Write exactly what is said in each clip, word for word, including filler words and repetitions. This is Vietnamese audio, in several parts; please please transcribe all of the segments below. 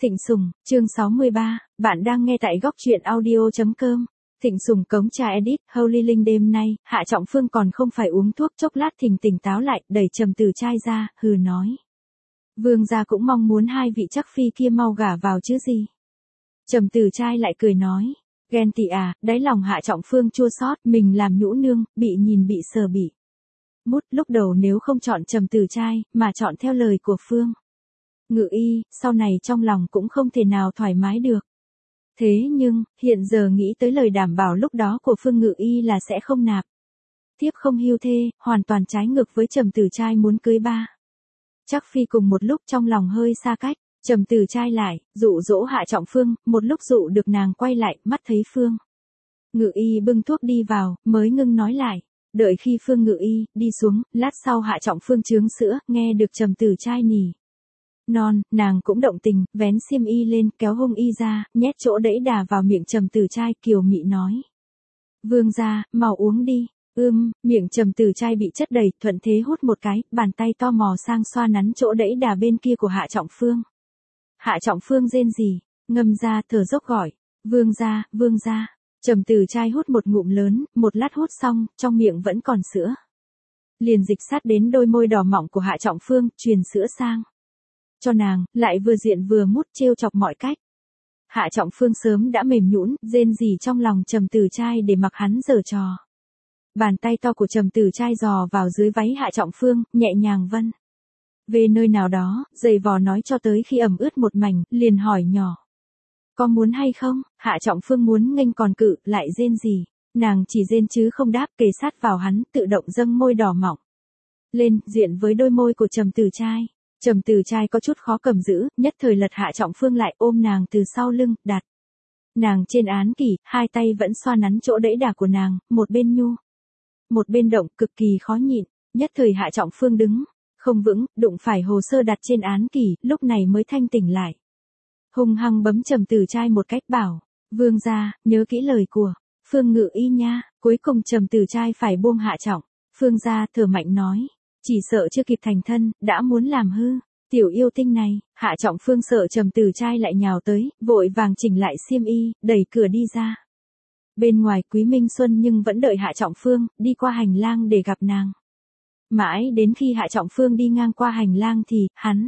Thịnh Sùng, chương sáu mươi ba, bạn đang nghe tại góc truyện audio chấm com. Thịnh Sùng cống trà edit, Holy Linh đêm nay, Hạ Trọng Phương còn không phải uống thuốc chốc lát thình tỉnh táo lại, đẩy Trầm Tử Trai ra, hừ nói. Vương gia cũng mong muốn hai vị chắc phi kia mau gả vào chứ gì. Trầm Tử Trai lại cười nói, ghen tị à, đáy lòng Hạ Trọng Phương chua xót, mình làm nhũ nương, bị nhìn bị sờ bị. Mút lúc đầu nếu không chọn Trầm Tử Trai, mà chọn theo lời của Phương Ngự Y, sau này trong lòng cũng không thể nào thoải mái được. Thế nhưng, hiện giờ nghĩ tới lời đảm bảo lúc đó của Phương Ngự Y là sẽ không nạp tiếp không hưu thê, hoàn toàn trái ngược với Trầm Tử Trai muốn cưới ba chắc phi cùng một lúc, trong lòng hơi xa cách. Trầm Tử Trai lại dụ dỗ Hạ Trọng Phương, một lúc dụ được nàng quay lại, mắt thấy Phương Ngự Y bưng thuốc đi vào, mới ngưng nói lại. Đợi khi Phương Ngự Y đi xuống, lát sau Hạ Trọng Phương chướng sữa, nghe được Trầm Tử Trai nỉ non, nàng cũng động tình, vén xiêm y lên, kéo hông y ra, nhét chỗ đẫy đà vào miệng Trầm Tử Trai, kiều mị nói. Vương gia, mau uống đi. Ưm, miệng Trầm Tử Trai bị chất đầy, thuận thế hút một cái, bàn tay to mò sang xoa nắn chỗ đẫy đà bên kia của Hạ Trọng Phương. Hạ Trọng Phương rên rỉ, ngâm ra, thở dốc gọi. Vương gia, vương gia. Trầm Tử Trai hút một ngụm lớn, một lát hút xong, trong miệng vẫn còn sữa. Liền dịch sát đến đôi môi đỏ mọng của Hạ Trọng Phương, truyền sữa sang cho nàng, lại vừa diện vừa mút, trêu chọc mọi cách. Hạ Trọng Phương sớm đã mềm nhũn, rên rỉ trong lòng Trầm Tử Trai để mặc hắn giở trò. Bàn tay to của Trầm Tử Trai dò vào dưới váy Hạ Trọng Phương, nhẹ nhàng vân về nơi nào đó, giày vò nói cho tới khi ẩm ướt một mảnh, liền hỏi nhỏ. Có muốn hay không? Hạ Trọng Phương muốn nghênh còn cự, lại rên rỉ. Nàng chỉ rên chứ không đáp, kề sát vào hắn, tự động dâng môi đỏ mọng lên, diện với đôi môi của Trầm Tử Trai. Trầm Tử Trai có chút khó cầm giữ, nhất thời lật Hạ Trọng Phương lại, ôm nàng từ sau lưng, đặt nàng trên án kỷ, hai tay vẫn xoa nắn chỗ đẫy đà của nàng, một bên nhu, một bên động, cực kỳ khó nhịn. Nhất thời Hạ Trọng Phương đứng không vững, đụng phải hồ sơ đặt trên án kỷ, lúc này mới thanh tỉnh lại. Hung hăng bấm Trầm Tử Trai một cách, bảo, vương gia, nhớ kỹ lời của Phương Ngự Y nha. Cuối cùng Trầm Tử Trai phải buông Hạ Trọng Phương ra, thở mạnh nói, chỉ sợ chưa kịp thành thân, đã muốn làm hư tiểu yêu tinh này. Hạ Trọng Phương sợ Trầm Tử Trai lại nhào tới, vội vàng chỉnh lại xiêm y, đẩy cửa đi ra. Bên ngoài Quý Minh Xuân nhưng vẫn đợi Hạ Trọng Phương, đi qua hành lang để gặp nàng. Mãi đến khi Hạ Trọng Phương đi ngang qua hành lang thì, hắn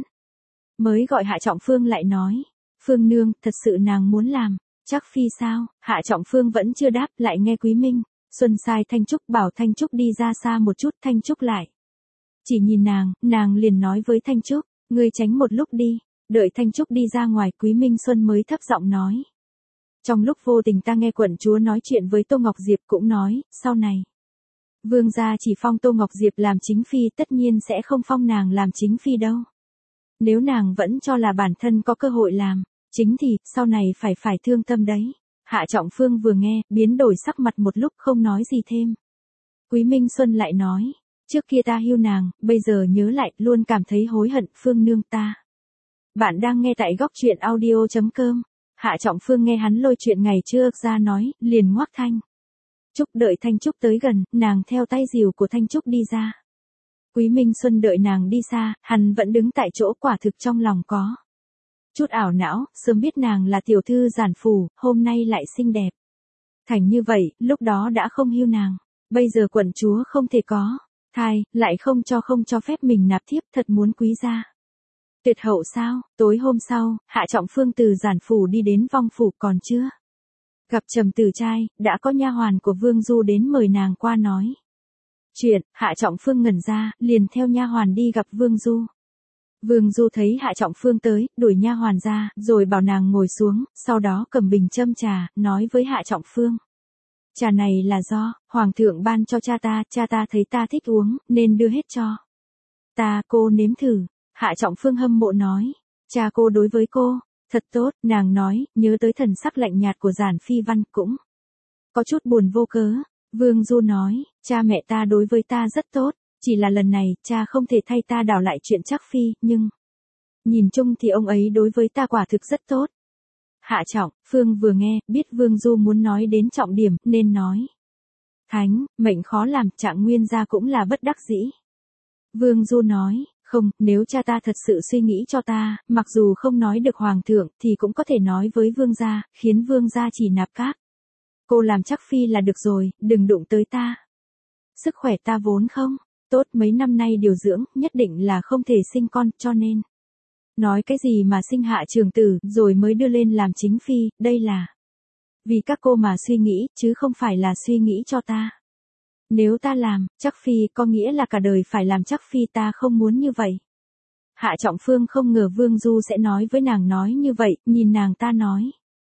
mới gọi Hạ Trọng Phương lại nói, Phương nương, thật sự nàng muốn làm chắc phi sao? Hạ Trọng Phương vẫn chưa đáp, lại nghe Quý Minh Xuân sai Thanh Trúc bảo Thanh Trúc đi ra xa một chút. Thanh Trúc lại chỉ nhìn nàng, nàng liền nói với Thanh Trúc, ngươi tránh một lúc đi. Đợi Thanh Trúc đi ra ngoài, Quý Minh Xuân mới thấp giọng nói. Trong lúc vô tình ta nghe quận chúa nói chuyện với Tô Ngọc Diệp, cũng nói, sau này vương gia chỉ phong Tô Ngọc Diệp làm chính phi, tất nhiên sẽ không phong nàng làm chính phi đâu. Nếu nàng vẫn cho là bản thân có cơ hội làm chính thì, sau này phải phải thương tâm đấy. Hạ Trọng Phương vừa nghe, biến đổi sắc mặt một lúc, không nói gì thêm. Quý Minh Xuân lại nói, trước kia ta hiu nàng, bây giờ nhớ lại, luôn cảm thấy hối hận. Phương nương ta. Bạn đang nghe tại góc truyện audio chấm com. Hạ Trọng Phương nghe hắn lôi chuyện ngày trước ra nói, liền ngoác Thanh Trúc. Đợi Thanh Trúc tới gần, nàng theo tay dìu của Thanh Trúc đi ra. Quý Minh Xuân đợi nàng đi xa, hắn vẫn đứng tại chỗ, quả thực trong lòng có chút ảo não, sớm biết nàng là tiểu thư giản phủ, hôm nay lại xinh đẹp thành như vậy, lúc đó đã không hiu nàng. Bây giờ quận chúa không thể có thai, lại không cho không cho phép mình nạp thiếp, thật muốn quý gia tuyệt hậu sao? Tối hôm sau, Hạ Trọng Phương từ giản phủ đi đến Vong phủ, còn chưa gặp Trầm Tử Trai, đã có nha hoàn của Vương Du đến mời nàng qua nói chuyện. Hạ Trọng Phương ngẩn ra, liền theo nha hoàn đi gặp Vương Du. Vương Du thấy Hạ Trọng Phương tới, đuổi nha hoàn ra, rồi bảo nàng ngồi xuống, sau đó cầm bình châm trà, nói với Hạ Trọng Phương. Trà này là do Hoàng thượng ban cho cha ta, cha ta thấy ta thích uống, nên đưa hết cho ta, cô nếm thử. Hạ Trọng Phương hâm mộ nói, cha cô đối với cô thật tốt. Nàng nói, nhớ tới thần sắc lạnh nhạt của Giản Phi Văn, cũng có chút buồn vô cớ. Vương Du nói, cha mẹ ta đối với ta rất tốt, chỉ là lần này, cha không thể thay ta đảo lại chuyện chắc phi, nhưng nhìn chung thì ông ấy đối với ta quả thực rất tốt. Hạ Trọng Phương vừa nghe, biết Vương Du muốn nói đến trọng điểm, nên nói. Thánh, mệnh khó làm, Trạng Nguyên gia cũng là bất đắc dĩ. Vương Du nói, Không, nếu cha ta thật sự suy nghĩ cho ta, mặc dù không nói được hoàng thượng, thì cũng có thể nói với vương gia, khiến vương gia chỉ nạp các. Cô làm chắc phi là được rồi, đừng đụng tới ta. Sức khỏe ta vốn không tốt, mấy năm nay điều dưỡng, nhất định là không thể sinh con, cho nên. Nói cái gì mà sinh hạ trường tử, rồi mới đưa lên làm chính phi, đây là vì các cô mà suy nghĩ, chứ không phải là suy nghĩ cho ta. Nếu ta làm, chắc phi, có nghĩa là cả đời phải làm chắc phi, ta không muốn như vậy. Hạ Trọng Phương không ngờ Vương Du sẽ nói với nàng nói như vậy, nhìn nàng ta nói.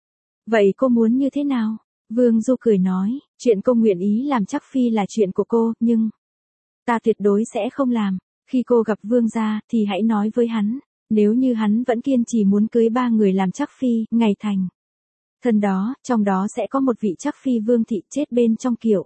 Vậy cô muốn như thế nào? Vương Du cười nói, chuyện cô nguyện ý làm chắc phi là chuyện của cô, nhưng ta tuyệt đối sẽ không làm. Khi cô gặp Vương gia, thì hãy nói với hắn, nếu như hắn vẫn kiên trì muốn cưới ba người làm chắc phi, ngày thành thân đó, trong đó sẽ có một vị chắc phi Vương thị chết bên trong kiệu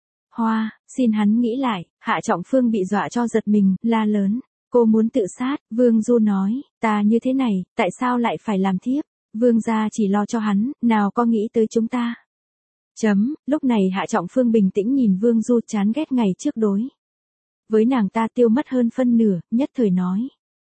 hoa, xin hắn nghĩ lại. Hạ Trọng Phương bị dọa cho giật mình, la lớn, cô muốn tự sát. Vương Du nói, ta như thế này, tại sao lại phải làm thiếp? Vương gia chỉ lo cho hắn, nào có nghĩ tới chúng ta. Chấm, lúc này Hạ Trọng Phương bình tĩnh nhìn Vương Du, chán ghét ngày trước đối với nàng ta tiêu mất hơn phân nửa, nhất thời nói.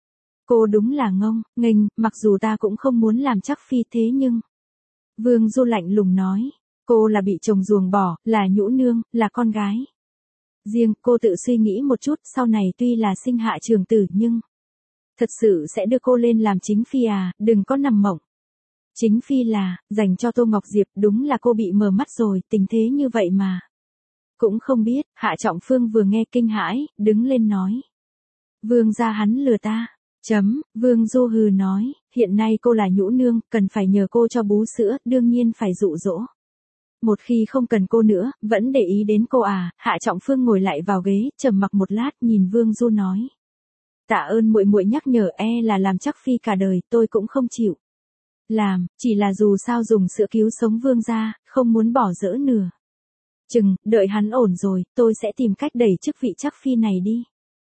Cô đúng là ngông, nghênh, mặc dù ta cũng không muốn làm chắc phi thế nhưng. Vương Du lạnh lùng nói, cô là bị chồng ruồng bỏ, là nhũ nương, là con gái. Riêng, cô tự suy nghĩ một chút, sau này tuy là sinh hạ trường tử nhưng thật sự sẽ đưa cô lên làm chính phi à, đừng có nằm mộng. Chính phi là, dành cho Tô Ngọc Diệp, đúng là cô bị mờ mắt rồi, tình thế như vậy mà. Cũng không biết, Hạ Trọng Phương vừa nghe kinh hãi, đứng lên nói. Vương gia hắn lừa ta. Chấm, Vương Du hừ nói, hiện nay cô là nhũ nương, cần phải nhờ cô cho bú sữa, đương nhiên phải dụ dỗ. Một khi không cần cô nữa, vẫn để ý đến cô à? Hạ Trọng Phương ngồi lại vào ghế, trầm mặc một lát, nhìn Vương Du nói. Tạ ơn muội muội nhắc nhở, e là làm chắc phi cả đời, tôi cũng không chịu làm, chỉ là dù sao dùng sữa cứu sống Vương gia, không muốn bỏ dỡ nửa chừng, đợi hắn ổn rồi, tôi sẽ tìm cách đẩy chức vị chắc phi này đi.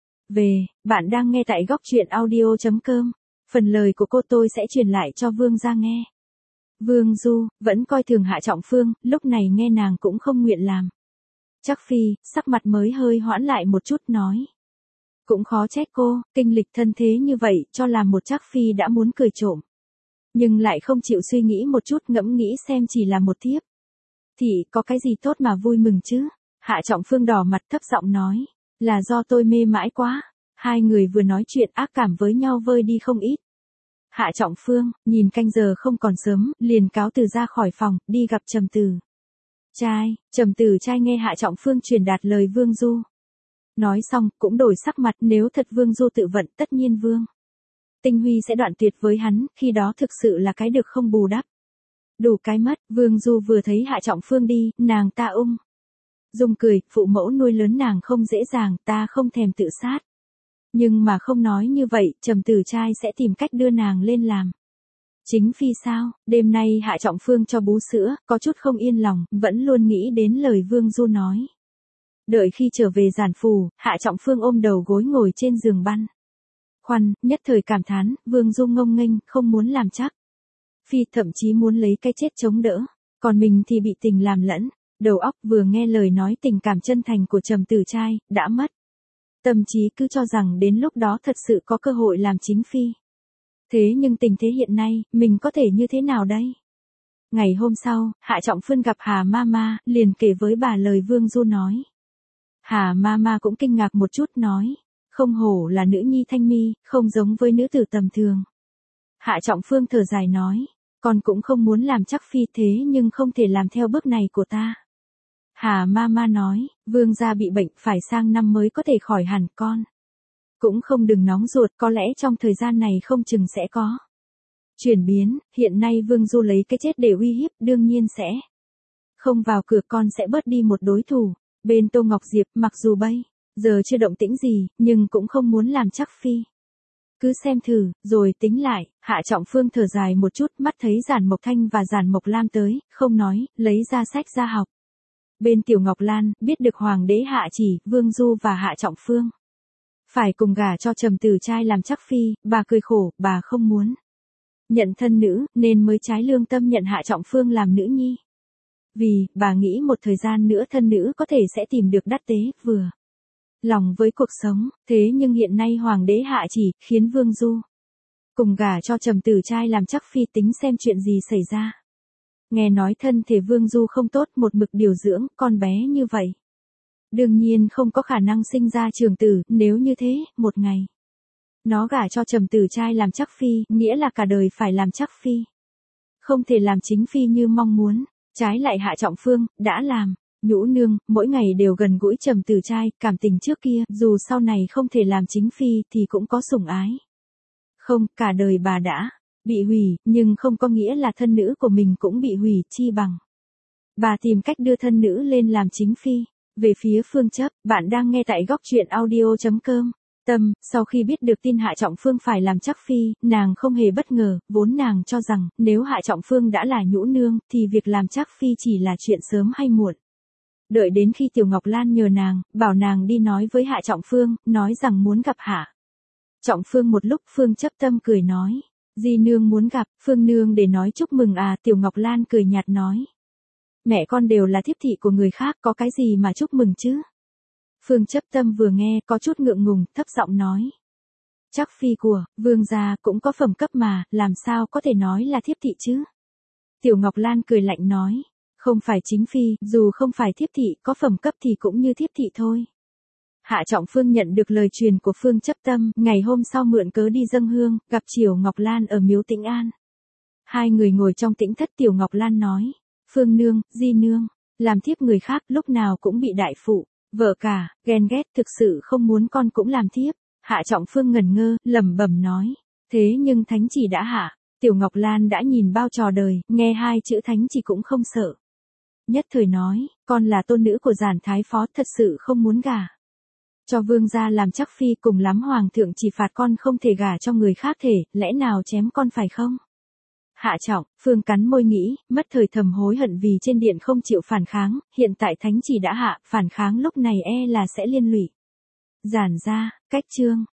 Về, bạn đang nghe tại góc truyện audio chấm com. Phần lời của cô tôi sẽ truyền lại cho Vương gia nghe. Vương Du, vẫn coi thường Hạ Trọng Phương, lúc này nghe nàng cũng không nguyện làm chắc phi, sắc mặt mới hơi hoãn lại một chút nói. Cũng khó trách cô, kinh lịch thân thế như vậy, cho làm một chắc phi đã muốn cười trộm. Nhưng lại không chịu suy nghĩ một chút, ngẫm nghĩ xem chỉ là một thiếp thì có cái gì tốt mà vui mừng chứ? Hạ Trọng Phương đỏ mặt thấp giọng nói, là do tôi mê mãi quá. Hai người vừa nói chuyện ác cảm với nhau vơi đi không ít. Hạ Trọng Phương, nhìn canh giờ không còn sớm, liền cáo từ ra khỏi phòng, đi gặp Trầm Tử Trai. Trầm Tử Trai nghe Hạ Trọng Phương truyền đạt lời Vương Du. Nói xong, cũng đổi sắc mặt, nếu thật Vương Du tự vận, tất nhiên Vương Tinh Huy sẽ đoạn tuyệt với hắn, khi đó thực sự là cái được không bù đắp. Đủ cái mất. Vương Du vừa thấy Hạ Trọng Phương đi, nàng ta ung dung cười, phụ mẫu nuôi lớn nàng không dễ dàng, ta không thèm tự sát. Nhưng mà không nói như vậy, Trầm Tử Trai sẽ tìm cách đưa nàng lên làm chính phi sao? Đêm nay Hạ Trọng Phương cho bú sữa, có chút không yên lòng, vẫn luôn nghĩ đến lời Vương Du nói. Đợi khi trở về giản phủ, Hạ Trọng Phương ôm đầu gối ngồi trên giường băn khoăn, nhất thời cảm thán, Vương Du ngông nghênh, không muốn làm chắc phi, thậm chí muốn lấy cái chết chống đỡ, còn mình thì bị tình làm lẫn, đầu óc vừa nghe lời nói tình cảm chân thành của Trầm Tử Trai, đã mất tâm trí, cứ cho rằng đến lúc đó thật sự có cơ hội làm chính phi. Thế nhưng tình thế hiện nay, mình có thể như thế nào đây? Ngày hôm sau, Hạ Trọng Phương gặp Hà Mama, liền kể với bà lời Vương Du nói. Hà Mama cũng kinh ngạc một chút nói, không hổ là nữ nhi thanh mi, không giống với nữ tử tầm thường. Hạ Trọng Phương thở dài nói, con cũng không muốn làm chắc phi thế nhưng không thể làm theo bước này của ta. Hà Mama nói, Vương gia bị bệnh, phải sang năm mới có thể khỏi hẳn, con cũng không đừng nóng ruột, có lẽ trong thời gian này không chừng sẽ có chuyển biến. Hiện nay Vương Du lấy cái chết để uy hiếp, đương nhiên sẽ không vào cửa, con sẽ bớt đi một đối thủ. Bên Tô Ngọc Diệp, mặc dù bây giờ chưa động tĩnh gì, nhưng cũng không muốn làm chắc phi. Cứ xem thử, rồi tính lại. Hạ Trọng Phương thở dài một chút, mắt thấy Giản Mộc Thanh và Giản Mộc Lam tới, không nói, lấy ra sách ra học. Bên Tiểu Ngọc Lan, biết được Hoàng đế hạ chỉ, Vương Du và Hạ Trọng Phương phải cùng gả cho Trầm Tử Trai làm chắc phi, bà cười khổ, bà không muốn nhận thân nữ, nên mới trái lương tâm nhận Hạ Trọng Phương làm nữ nhi. Vì, bà nghĩ một thời gian nữa thân nữ có thể sẽ tìm được đắc tế, vừa lòng với cuộc sống, thế nhưng hiện nay hoàng đế hạ chỉ, khiến Vương Du cùng gả cho Trầm Tử Trai làm chắc phi, tính xem chuyện gì xảy ra. Nghe nói thân thể Vương Du không tốt, một mực điều dưỡng, con bé như vậy đương nhiên không có khả năng sinh ra trưởng tử, nếu như thế, một ngày nó gả cho Trầm Tử Trai làm chắc phi, nghĩa là cả đời phải làm chắc phi. Không thể làm chính phi như mong muốn, trái lại Hạ Trọng Phương đã làm nhũ nương, mỗi ngày đều gần gũi Trầm Tử Trai, cảm tình trước kia, dù sau này không thể làm chính phi thì cũng có sủng ái. Không, cả đời bà đã bị hủy, nhưng không có nghĩa là thân nữ của mình cũng bị hủy, chi bằng bà tìm cách đưa thân nữ lên làm chính phi. Về phía Phương Chấp, bạn đang nghe tại góc truyện audio chấm com. Tâm, sau khi biết được tin Hạ Trọng Phương phải làm chắc phi, nàng không hề bất ngờ, vốn nàng cho rằng, nếu Hạ Trọng Phương đã là nhũ nương, thì việc làm chắc phi chỉ là chuyện sớm hay muộn. Đợi đến khi Tiểu Ngọc Lan nhờ nàng, bảo nàng đi nói với Hạ Trọng Phương, nói rằng muốn gặp Hạ Trọng Phương một lúc. Phương Chấp Tâm cười nói, di nương muốn gặp Phương nương để nói chúc mừng à. Tiểu Ngọc Lan cười nhạt nói, mẹ con đều là thiếp thị của người khác, có cái gì mà chúc mừng chứ. Phương Chấp Tâm vừa nghe, có chút ngượng ngùng, thấp giọng nói, chắc phi của Vương gia cũng có phẩm cấp mà, làm sao có thể nói là thiếp thị chứ. Tiểu Ngọc Lan cười lạnh nói, không phải chính phi, dù không phải thiếp thị, có phẩm cấp thì cũng như thiếp thị thôi. Hạ Trọng Phương nhận được lời truyền của Phương Chấp Tâm, ngày hôm sau mượn cớ đi dâng hương, gặp Triều Ngọc Lan ở miếu Tĩnh An. Hai người ngồi trong tĩnh thất. Tiểu Ngọc Lan nói, Phương nương, di nương, làm thiếp người khác lúc nào cũng bị đại phụ, vợ cả, ghen ghét, thực sự không muốn con cũng làm thiếp. Hạ Trọng Phương ngẩn ngơ, lẩm bẩm nói, thế nhưng thánh chỉ đã hạ. Tiểu Ngọc Lan đã nhìn bao trò đời, nghe hai chữ thánh chỉ cũng không sợ. Nhất thời nói, con là tôn nữ của Giản Thái Phó, thật sự không muốn gả cho Vương gia làm chắc phi, cùng lắm Hoàng thượng chỉ phạt con không thể gả cho người khác thể, lẽ nào chém con phải không? Hạ Trọng Phương cắn môi nghĩ, mất thời thầm hối hận vì trên điện không chịu phản kháng, hiện tại thánh chỉ đã hạ, phản kháng lúc này e là sẽ liên lụy Giản gia. Cách chương